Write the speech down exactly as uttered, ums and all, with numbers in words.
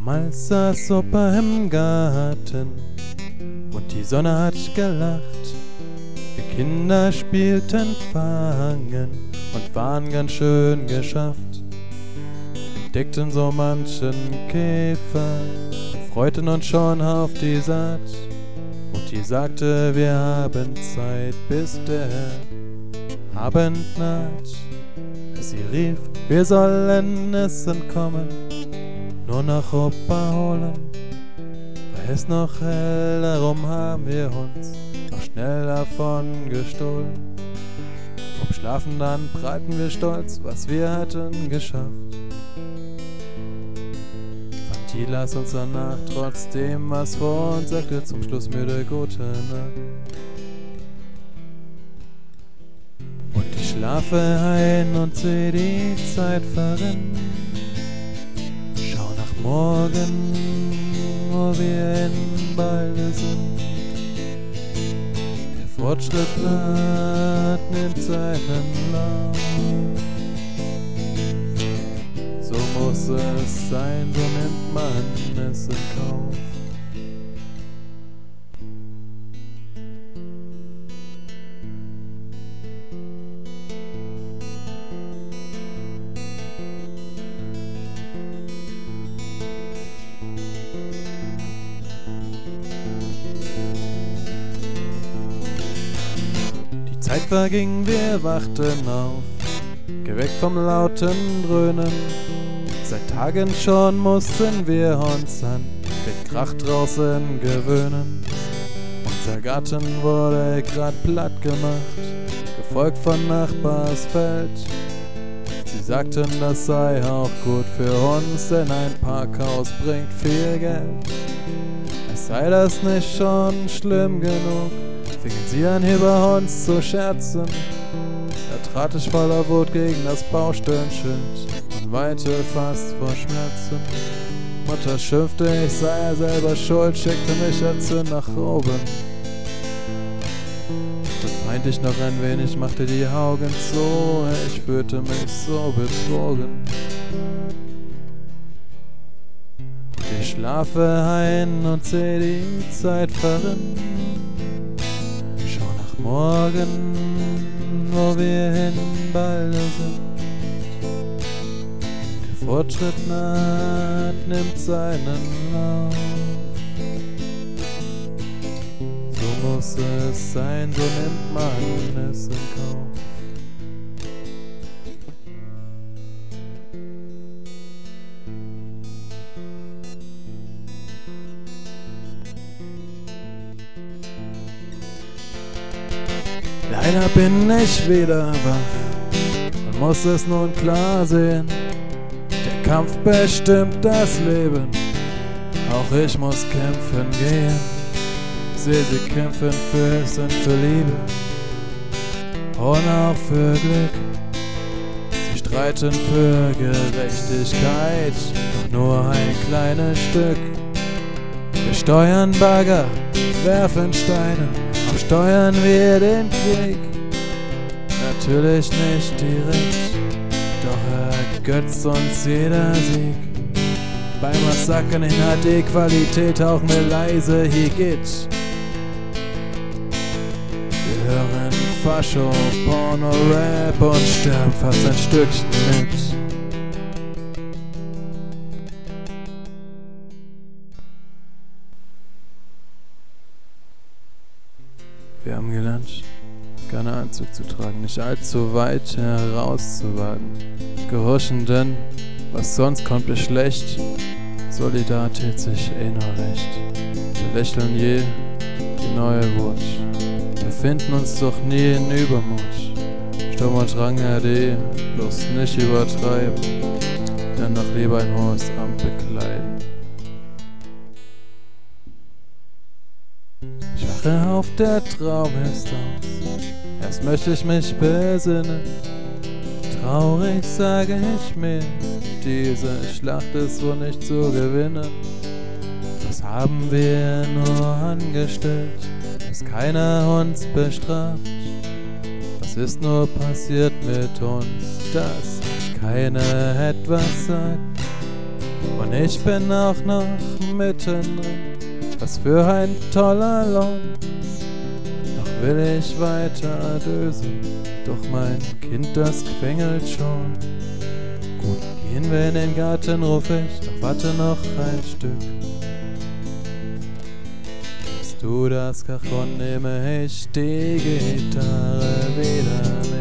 Damals saß Opa im Garten und die Sonne hat gelacht. Wir Kinder spielten Fangen und waren ganz schön geschafft. Entdeckten so manchen Käfer und freuten uns schon auf die Saat. Und die sagte, wir haben Zeit, bis der Abend naht. Sie rief, wir sollen es entkommen, nur nach Opa holen. War es noch hell, darum haben wir uns noch schnell davon gestohlen. Vom Schlafen dann prallten wir stolz, was wir hatten geschafft. Fanti las uns danach, trotzdem was vor uns sagte, zum Schluss müde gute Nacht. Und ich schlafe ein und seh die Zeit verrinnen. Schau nach morgen, wo wir in Balde sind. Der Fortschritt naht, nimmt seinen Lauf. So muss es sein, so nimmt man es in Kauf. Die Zeit verging, wir wachten auf, geweckt vom lauten Dröhnen. Seit Tagen schon mussten wir uns an den Krach draußen gewöhnen. Unser Garten wurde grad platt gemacht, gefolgt von Nachbarsfeld. Sie sagten, das sei auch gut für uns, denn ein Parkhaus bringt viel Geld. Es sei das nicht schon schlimm genug, fingen sie an, hier bei uns zu scherzen. Da trat ich voller Wut gegen das Baustellenschild und weinte fast vor Schmerzen. Mutter schimpfte, ich sei ja selber schuld, schickte mich erzürnt nach oben. Dann weinte ich noch ein wenig, machte die Augen zu, ich fühlte mich so betrogen. Und ich schlafe ein und seh die Zeit verrinnen. Schau nach morgen, wo wir hin Balde sind. Der Fortschritt naht, nimmt seinen Lauf. So muss es sein, so nimmt man es in Kauf. Leider bin ich wieder wach und muss es nun klar sehen. Der Kampf bestimmt das Leben, auch ich muss kämpfen gehen. Sehe sie kämpfen für es und für Liebe und auch für Glück. Sie streiten für Gerechtigkeit, doch nur ein kleines Stück. Wir steuern Bagger, werfen Steine, auch steuern wir den Krieg. Natürlich nicht direkt, doch ergötzt uns jeder Sieg. Beim Massakern in H D-Qualität tauchen wir leise, hier geht's. Wir hören Fascho, Porno, Rap und sterben fast ein Stückchen mit. Wir haben gelernt, keinen Anzug zu tragen, nicht allzu weit herauszuwagen. Gehorchen, denn was sonst kommt ist schlecht. Solidarität sich eh nur recht. Wir lächeln je die neue Wut. Wir finden uns doch nie in Übermut. Sturm und Drang R D, bloß nicht übertreiben. Dann noch lieber ein hohes Amt bekleiden. Ich wache auf, der Traum ist aus. Erst möchte ich mich besinnen. Traurig sage ich mir, diese Schlacht ist wohl nicht zu gewinnen. Was haben wir nur angestellt, dass keiner uns bestraft? Was ist nur passiert mit uns, dass keiner etwas sagt? Und ich bin auch noch mittendrin, was für ein toller Lohn. Noch will ich weiter dösen, doch mein Kind, das quengelt schon. Gut, gehen wir in den Garten, ruf ich, doch warte noch ein Stück. Nimmst du das Cajon, nehme ich die Gitarre wieder mit.